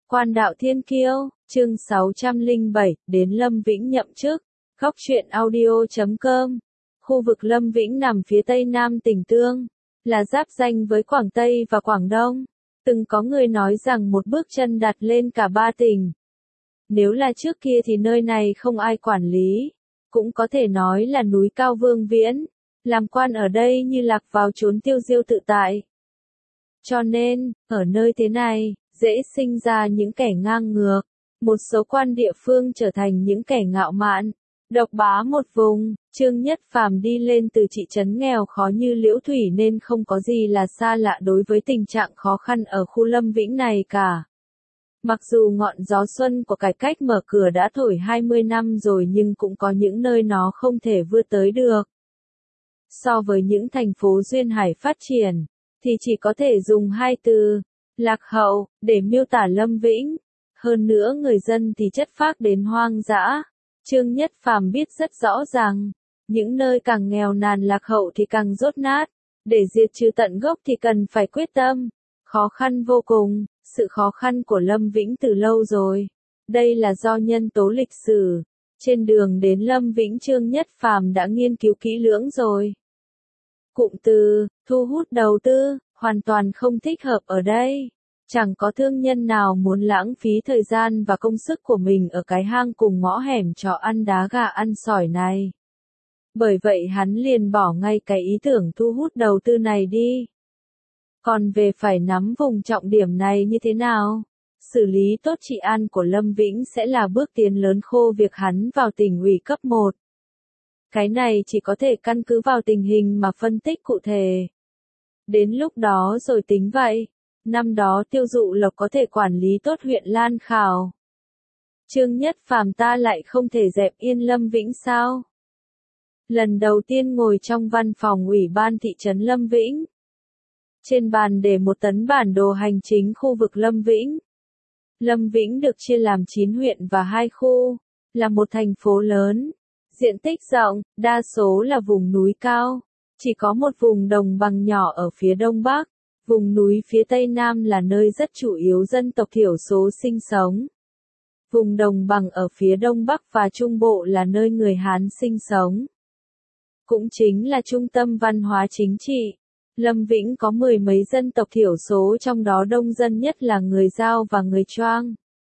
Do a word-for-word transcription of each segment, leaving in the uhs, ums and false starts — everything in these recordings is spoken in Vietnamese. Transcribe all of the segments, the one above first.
Quan đạo thiên kiêu, chương sáu trăm lẻ bảy, đến Lâm Vĩnh nhậm chức. Góc truyện audio chấm com. Khu vực Lâm Vĩnh nằm phía tây nam tỉnh Tương, là giáp ranh với Quảng Tây và Quảng Đông. Từng có người nói rằng một bước chân đặt lên cả ba tỉnh. Nếu là trước kia thì nơi này không ai quản lý, cũng có thể nói là núi cao vương viễn, làm quan ở đây như lạc vào chốn tiêu diêu tự tại. Cho nên, ở nơi thế này, dễ sinh ra những kẻ ngang ngược, một số quan địa phương trở thành những kẻ ngạo mạn, độc bá một vùng. Trương Nhất Phàm đi lên từ thị trấn nghèo khó như Liễu Thủy nên không có gì là xa lạ đối với tình trạng khó khăn ở khu Lâm Vĩnh này cả. Mặc dù ngọn gió xuân của cải cách mở cửa đã thổi hai mươi năm rồi nhưng cũng có những nơi nó không thể vươn tới được. So với những thành phố duyên hải phát triển, thì chỉ có thể dùng hai từ, lạc hậu, để miêu tả Lâm Vĩnh. Hơn nữa người dân thì chất phác đến hoang dã. Trương Nhất Phàm biết rất rõ rằng, những nơi càng nghèo nàn lạc hậu thì càng dốt nát. Để diệt trừ tận gốc thì cần phải quyết tâm. Khó khăn vô cùng, sự khó khăn của Lâm Vĩnh từ lâu rồi. Đây là do nhân tố lịch sử. Trên đường đến Lâm Vĩnh Trương Nhất Phàm đã nghiên cứu kỹ lưỡng rồi. Cụm từ, thu hút đầu tư, hoàn toàn không thích hợp ở đây. Chẳng có thương nhân nào muốn lãng phí thời gian và công sức của mình ở cái hang cùng ngõ hẻm trọ ăn đá gà ăn sỏi này. Bởi vậy hắn liền bỏ ngay cái ý tưởng thu hút đầu tư này đi. Còn về phải nắm vùng trọng điểm này như thế nào? Xử lý tốt trị an của Lâm Vĩnh sẽ là bước tiến lớn khô việc hắn vào tỉnh ủy cấp một. Cái này chỉ có thể căn cứ vào tình hình mà phân tích cụ thể. Đến lúc đó rồi tính vậy. Năm đó Tiêu Dụ Lộc có thể quản lý tốt huyện Lan Khảo. Trương Nhất Phàm ta lại không thể dẹp yên Lâm Vĩnh sao? Lần đầu tiên ngồi trong văn phòng ủy ban thị trấn Lâm Vĩnh. Trên bàn để một tấn bản đồ hành chính khu vực Lâm Vĩnh. Lâm Vĩnh được chia làm chín huyện và hai khu, là một thành phố lớn. Diện tích rộng, đa số là vùng núi cao. Chỉ có một vùng đồng bằng nhỏ ở phía đông bắc. Vùng núi phía tây nam là nơi rất chủ yếu dân tộc thiểu số sinh sống. Vùng đồng bằng ở phía đông bắc và trung bộ là nơi người Hán sinh sống. Cũng chính là trung tâm văn hóa chính trị. Lâm Vĩnh có mười mấy dân tộc thiểu số, trong đó đông dân nhất là người Dao và người Choang.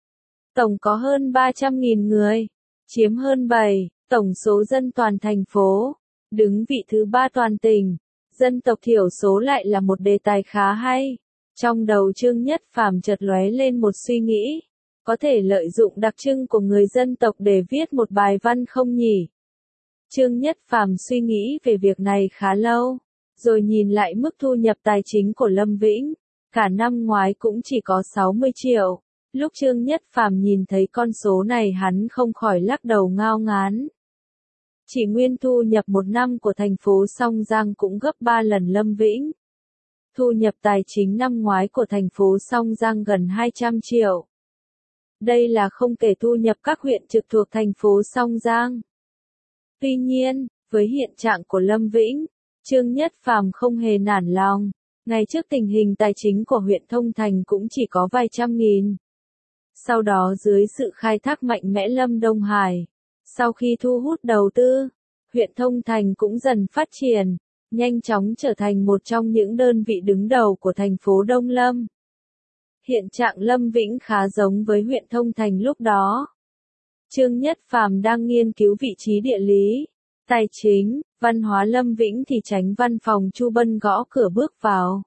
Tổng có hơn ba trăm nghìn người, chiếm hơn bảy tổng số dân toàn thành phố, đứng vị thứ ba toàn tỉnh. Dân tộc thiểu số lại là một đề tài khá hay. Trong đầu Trương Nhất Phàm chợt lóe lên một suy nghĩ, có thể lợi dụng đặc trưng của người dân tộc để viết một bài văn không nhỉ? Trương Nhất Phàm suy nghĩ về việc này khá lâu, rồi nhìn lại mức thu nhập tài chính của Lâm Vĩnh, cả năm ngoái cũng chỉ có sáu mươi triệu. Lúc Trương Nhất Phàm nhìn thấy con số này hắn không khỏi lắc đầu ngao ngán. Chỉ nguyên thu nhập một năm của thành phố Song Giang cũng gấp ba lần Lâm Vĩnh. Thu nhập tài chính năm ngoái của thành phố Song Giang gần hai trăm triệu. Đây là không kể thu nhập các huyện trực thuộc thành phố Song Giang. Tuy nhiên, với hiện trạng của Lâm Vĩnh, Trương Nhất Phàm không hề nản lòng. Ngày trước tình hình tài chính của huyện Thông Thành cũng chỉ có vài trăm nghìn. Sau đó dưới sự khai thác mạnh mẽ Lâm Đông Hải, sau khi thu hút đầu tư, huyện Thông Thành cũng dần phát triển, nhanh chóng trở thành một trong những đơn vị đứng đầu của thành phố Đông Lâm. Hiện trạng Lâm Vĩnh khá giống với huyện Thông Thành lúc đó. Trương Nhất Phàm đang nghiên cứu vị trí địa lý, tài chính, văn hóa Lâm Vĩnh thì chánh văn phòng Chu Bân gõ cửa bước vào.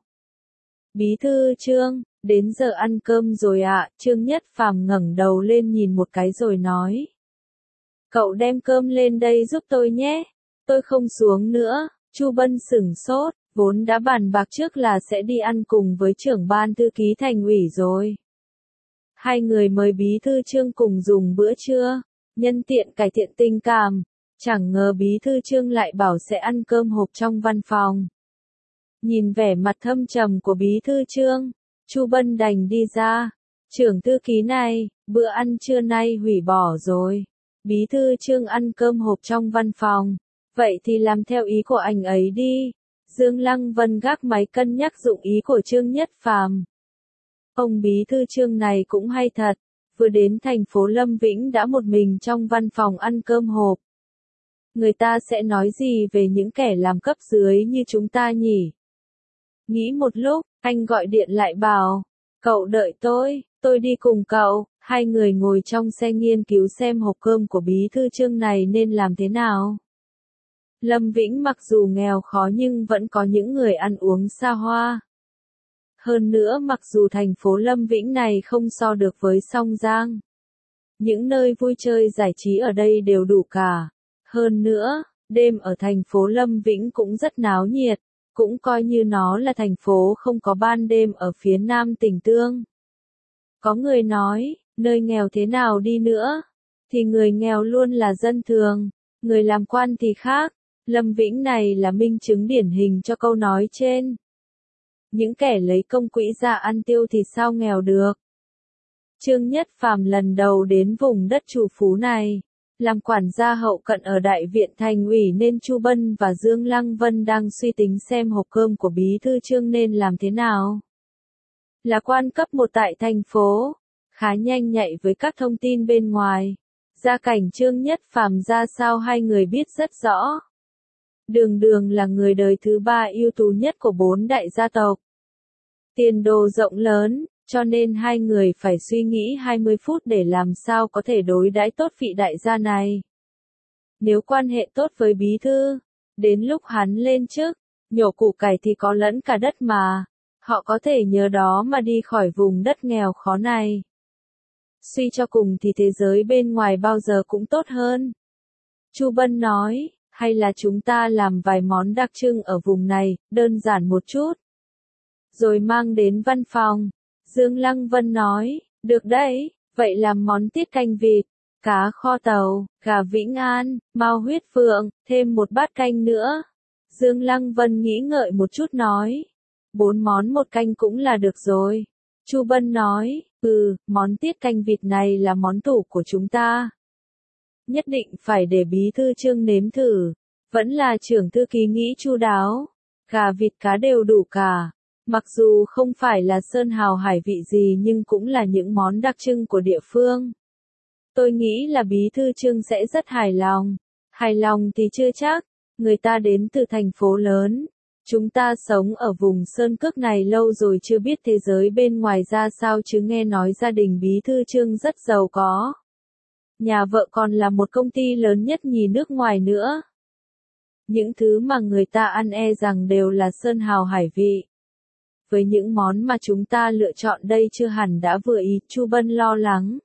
Bí thư Trương, đến giờ ăn cơm rồi ạ. À? Trương Nhất Phàm ngẩng đầu lên nhìn một cái rồi nói. Cậu đem cơm lên đây giúp tôi nhé. Tôi không xuống nữa. Chu Bân sửng sốt, vốn đã bàn bạc trước là sẽ đi ăn cùng với trưởng ban thư ký thành ủy rồi. Hai người mời bí thư Trương cùng dùng bữa trưa, nhân tiện cải thiện tình cảm. Chẳng ngờ bí thư Trương lại bảo sẽ ăn cơm hộp trong văn phòng. Nhìn vẻ mặt thâm trầm của bí thư Trương, Chu Bân đành đi ra. Trưởng thư ký này, bữa ăn trưa nay hủy bỏ rồi. Bí thư Trương ăn cơm hộp trong văn phòng. Vậy thì làm theo ý của anh ấy đi. Dương Lăng Vân gác máy cân nhắc dụng ý của Trương Nhất Phàm. Ông bí thư Trương này cũng hay thật, vừa đến thành phố Lâm Vĩnh đã một mình trong văn phòng ăn cơm hộp. Người ta sẽ nói gì về những kẻ làm cấp dưới như chúng ta nhỉ? Nghĩ một lúc, anh gọi điện lại bảo, cậu đợi tôi, tôi đi cùng cậu. Hai người ngồi trong xe nghiên cứu xem hộp cơm của bí thư Trương này nên làm thế nào. Lâm Vĩnh mặc dù nghèo khó nhưng vẫn có những người ăn uống xa hoa. Hơn nữa mặc dù thành phố Lâm Vĩnh này không so được với Song Giang. Những nơi vui chơi giải trí ở đây đều đủ cả. Hơn nữa, đêm ở thành phố Lâm Vĩnh cũng rất náo nhiệt, cũng coi như nó là thành phố không có ban đêm ở phía nam tỉnh Tương. Có người nói, nơi nghèo thế nào đi nữa, thì người nghèo luôn là dân thường, người làm quan thì khác. Lâm Vĩnh này là minh chứng điển hình cho câu nói trên. Những kẻ lấy công quỹ ra ăn tiêu thì sao nghèo được. Trương Nhất Phàm lần đầu đến vùng đất Trù Phú này, làm quản gia hậu cận ở Đại viện Thành ủy nên Chu Bân và Dương Lăng Vân đang suy tính xem hộp cơm của bí thư Trương nên làm thế nào. Là quan cấp một tại thành phố, khá nhanh nhạy với các thông tin bên ngoài. Gia cảnh Trương Nhất Phàm ra sao hai người biết rất rõ. Đường Đường là người đời thứ ba ưu tú nhất của bốn đại gia tộc. Tiền đồ rộng lớn, cho nên hai người phải suy nghĩ hai mươi phút để làm sao có thể đối đãi tốt vị đại gia này. Nếu quan hệ tốt với bí thư, đến lúc hắn lên chức, nhổ củ cải thì có lẫn cả đất mà. Họ có thể nhờ đó mà đi khỏi vùng đất nghèo khó này. Suy cho cùng thì thế giới bên ngoài bao giờ cũng tốt hơn. Chu Bân nói, hay là chúng ta làm vài món đặc trưng ở vùng này, đơn giản một chút. Rồi mang đến văn phòng. Dương Lăng Vân nói, được đấy, vậy làm món tiết canh vịt, cá kho tàu, gà Vĩnh An, mao huyết phượng, thêm một bát canh nữa. Dương Lăng Vân nghĩ ngợi một chút nói, bốn món một canh cũng là được rồi. Chu Bân nói, ừ, món tiết canh vịt này là món tủ của chúng ta. Nhất định phải để bí thư Trương nếm thử. Vẫn là trưởng thư ký nghĩ chu đáo. Gà vịt cá đều đủ cả. Mặc dù không phải là sơn hào hải vị gì nhưng cũng là những món đặc trưng của địa phương. Tôi nghĩ là bí thư Trương sẽ rất hài lòng. Hài lòng thì chưa chắc. Người ta đến từ thành phố lớn. Chúng ta sống ở vùng sơn cước này lâu rồi chưa biết thế giới bên ngoài ra sao chứ nghe nói gia đình bí thư Trương rất giàu có. Nhà vợ còn là một công ty lớn nhất nhì nước ngoài nữa. Những thứ mà người ta ăn e rằng đều là sơn hào hải vị. Với những món mà chúng ta lựa chọn đây chưa hẳn đã vừa ý, Chu Bân lo lắng.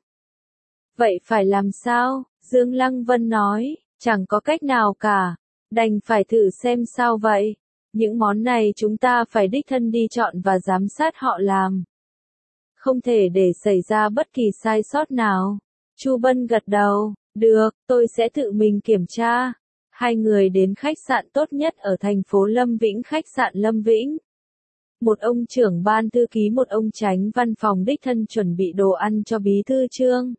Vậy phải làm sao? Dương Lăng Vân nói, chẳng có cách nào cả. Đành phải thử xem sao vậy. Những món này chúng ta phải đích thân đi chọn và giám sát họ làm. Không thể để xảy ra bất kỳ sai sót nào. Chu Bân gật đầu, được, tôi sẽ tự mình kiểm tra. Hai người đến khách sạn tốt nhất ở thành phố Lâm Vĩnh, khách sạn Lâm Vĩnh. Một ông trưởng ban thư ký, một ông chánh văn phòng đích thân chuẩn bị đồ ăn cho bí thư Trương.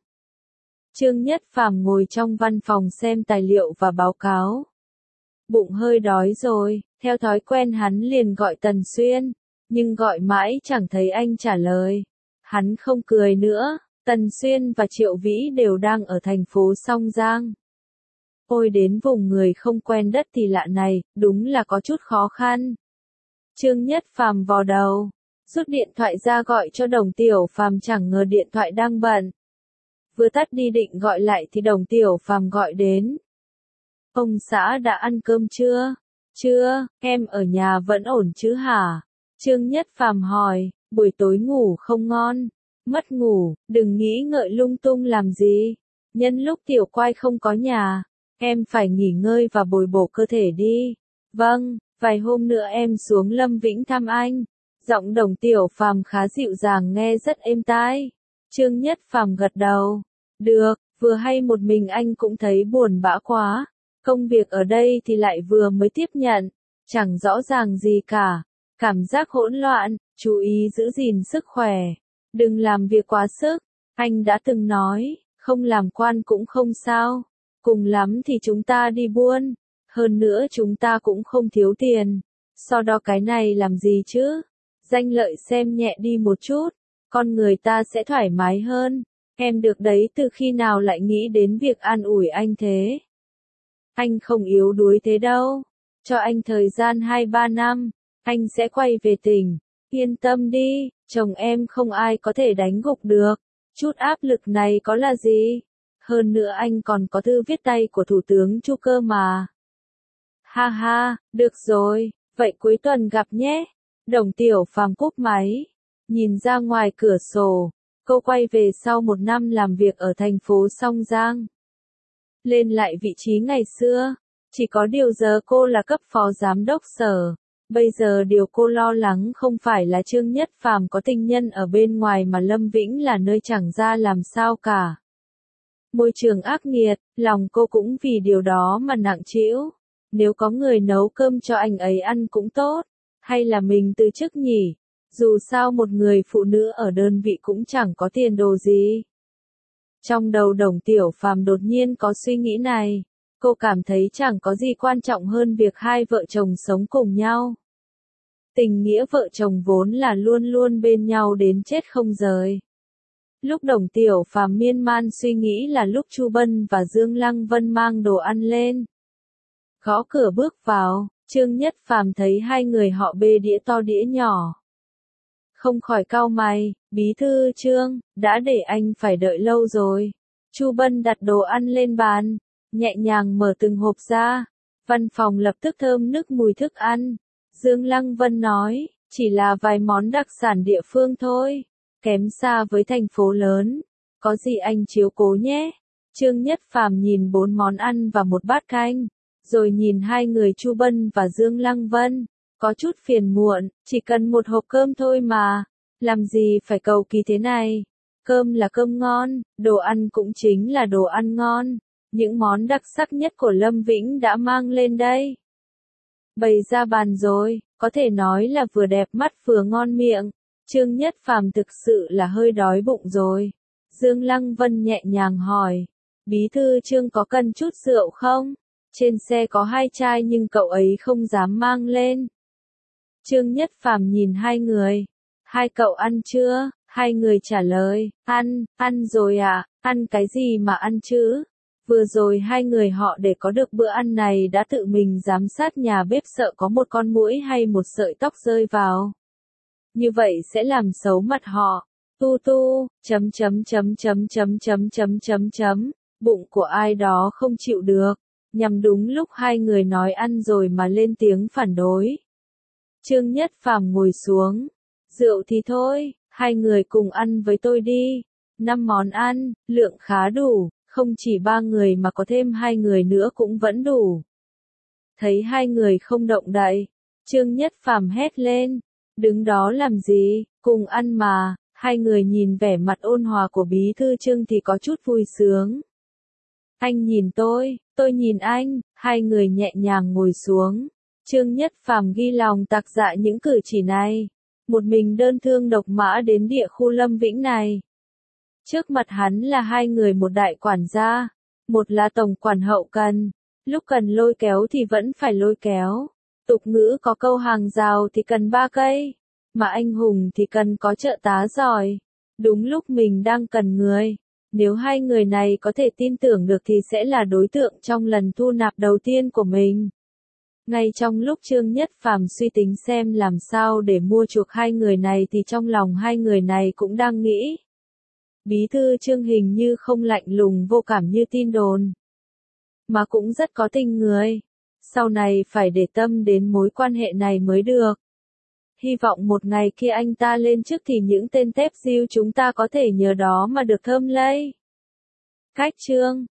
Trương Nhất Phàm ngồi trong văn phòng xem tài liệu và báo cáo. Bụng hơi đói rồi, theo thói quen hắn liền gọi Tần Xuyên, nhưng gọi mãi chẳng thấy anh trả lời. Hắn không cười nữa, Tần Xuyên và Triệu Vĩ đều đang ở thành phố Song Giang. Ôi đến vùng người không quen đất thì lạ này, đúng là có chút khó khăn. Trương Nhất Phàm vò đầu, rút điện thoại ra gọi cho Đồng Tiểu Phàm, chẳng ngờ điện thoại đang bận. Vừa tắt đi định gọi lại thì Đồng Tiểu Phàm gọi đến. Ông xã đã ăn cơm chưa? Chưa, em ở nhà vẫn ổn chứ hả? Trương Nhất Phàm hỏi, buổi tối ngủ không ngon. Mất ngủ, đừng nghĩ ngợi lung tung làm gì. Nhân lúc Tiểu Quai không có nhà, em phải nghỉ ngơi và bồi bổ cơ thể đi. Vâng, vài hôm nữa em xuống Lâm Vĩnh thăm anh. Giọng Đồng Tiểu Phàm khá dịu dàng nghe rất êm tai. Trương Nhất Phàm gật đầu. Được, vừa hay một mình anh cũng thấy buồn bã quá. Công việc ở đây thì lại vừa mới tiếp nhận, chẳng rõ ràng gì cả. Cảm giác hỗn loạn, chú ý giữ gìn sức khỏe. Đừng làm việc quá sức. Anh đã từng nói, không làm quan cũng không sao. Cùng lắm thì chúng ta đi buôn. Hơn nữa chúng ta cũng không thiếu tiền. So đo cái này làm gì chứ? Danh lợi xem nhẹ đi một chút. con người ta sẽ thoải mái hơn. Em được đấy, từ khi nào lại nghĩ đến việc an ủi anh thế? Anh không yếu đuối thế đâu. Cho anh thời gian hai ba năm, anh sẽ quay về tỉnh. Yên tâm đi, chồng em không ai có thể đánh gục được. Chút áp lực này có là gì? Hơn nữa anh còn có thư viết tay của Thủ tướng Chu cơ mà. Ha ha, được rồi, vậy cuối tuần gặp nhé. Đồng Tiểu Phàm cúp máy, nhìn ra ngoài cửa sổ, cô quay về sau một năm làm việc ở thành phố Song Giang. Lên lại vị trí ngày xưa, chỉ có điều giờ cô là cấp phó giám đốc sở. Bây giờ điều cô lo lắng không phải là Trương Nhất Phàm có tình nhân ở bên ngoài mà Lâm Vĩnh là nơi chẳng ra làm sao cả. Môi trường ác nghiệt, lòng cô cũng vì điều đó mà nặng trĩu. Nếu có người nấu cơm cho anh ấy ăn cũng tốt, hay là mình từ chức nhỉ? Dù sao một người phụ nữ ở đơn vị cũng chẳng có tiền đồ gì. Trong đầu Đồng Tiểu Phàm đột nhiên có suy nghĩ này, cô cảm thấy chẳng có gì quan trọng hơn việc hai vợ chồng sống cùng nhau. Tình nghĩa vợ chồng vốn là luôn luôn bên nhau đến chết không rời. Lúc Đồng Tiểu Phàm miên man suy nghĩ là lúc Chu Bân và Dương Lăng Vân mang đồ ăn lên. Gõ cửa bước vào, Trương Nhất Phàm thấy hai người họ bê đĩa to đĩa nhỏ. Không khỏi cau mày, bí thư Trương, đã để anh phải đợi lâu rồi. Chu Bân đặt đồ ăn lên bàn, nhẹ nhàng mở từng hộp ra. Văn phòng lập tức thơm nức mùi thức ăn. Dương Lăng Vân nói, chỉ là vài món đặc sản địa phương thôi, kém xa với thành phố lớn. Có gì anh chiếu cố nhé. Trương Nhất Phàm nhìn bốn món ăn và một bát canh, rồi nhìn hai người Chu Bân và Dương Lăng Vân, có chút phiền muộn, chỉ cần một hộp cơm thôi mà, làm gì phải cầu kỳ thế này. Cơm là cơm ngon, đồ ăn cũng chính là đồ ăn ngon, những món đặc sắc nhất của Lâm Vĩnh đã mang lên đây. Bày ra bàn rồi, có thể nói là vừa đẹp mắt vừa ngon miệng. Trương Nhất Phàm thực sự là hơi đói bụng rồi. Dương Lăng Vân nhẹ nhàng hỏi, bí thư Trương có cần chút rượu không? Trên xe có hai chai nhưng cậu ấy không dám mang lên. Trương Nhất Phàm nhìn hai người. Hai cậu ăn chưa? Hai người trả lời, ăn, ăn rồi ạ, à, ăn cái gì mà ăn chứ? Vừa rồi hai người họ để có được bữa ăn này đã tự mình giám sát nhà bếp sợ có một con muỗi hay một sợi tóc rơi vào. Như vậy sẽ làm xấu mặt họ. Tu tu, chấm chấm chấm chấm chấm chấm chấm chấm chấm, bụng của ai đó không chịu được. Nhằm đúng lúc hai người nói ăn rồi mà lên tiếng phản đối. Trương Nhất Phàm ngồi xuống. Rượu thì thôi, hai người cùng ăn với tôi đi. Năm món ăn, lượng khá đủ, không chỉ ba người mà có thêm hai người nữa cũng vẫn đủ. Thấy hai người không động đậy, Trương Nhất Phàm hét lên. Đứng đó làm gì, cùng ăn mà. Hai người nhìn vẻ mặt ôn hòa của bí thư Trương thì có chút vui sướng. Anh nhìn tôi, tôi nhìn anh, hai người nhẹ nhàng ngồi xuống. Trương Nhất Phàm ghi lòng tạc dạ những cử chỉ này. Một mình đơn thương độc mã đến địa khu Lâm Vĩnh này. Trước mặt hắn là hai người, một đại quản gia, một là tổng quản hậu cần. Lúc cần lôi kéo thì vẫn phải lôi kéo. Tục ngữ có câu hàng rào thì cần ba cây, mà anh hùng thì cần có trợ tá giỏi. Đúng lúc mình đang cần người. Nếu hai người này có thể tin tưởng được thì sẽ là đối tượng trong lần thu nạp đầu tiên của mình. Ngay trong lúc Trương Nhất Phàm suy tính xem làm sao để mua chuộc hai người này thì trong lòng hai người này cũng đang nghĩ. Bí thư Trương hình như không lạnh lùng vô cảm như tin đồn, mà cũng rất có tình người. Sau này phải để tâm đến mối quan hệ này mới được. Hy vọng một ngày kia anh ta lên chức thì những tên tép diêu chúng ta có thể nhờ đó mà được thơm lây. Cách chương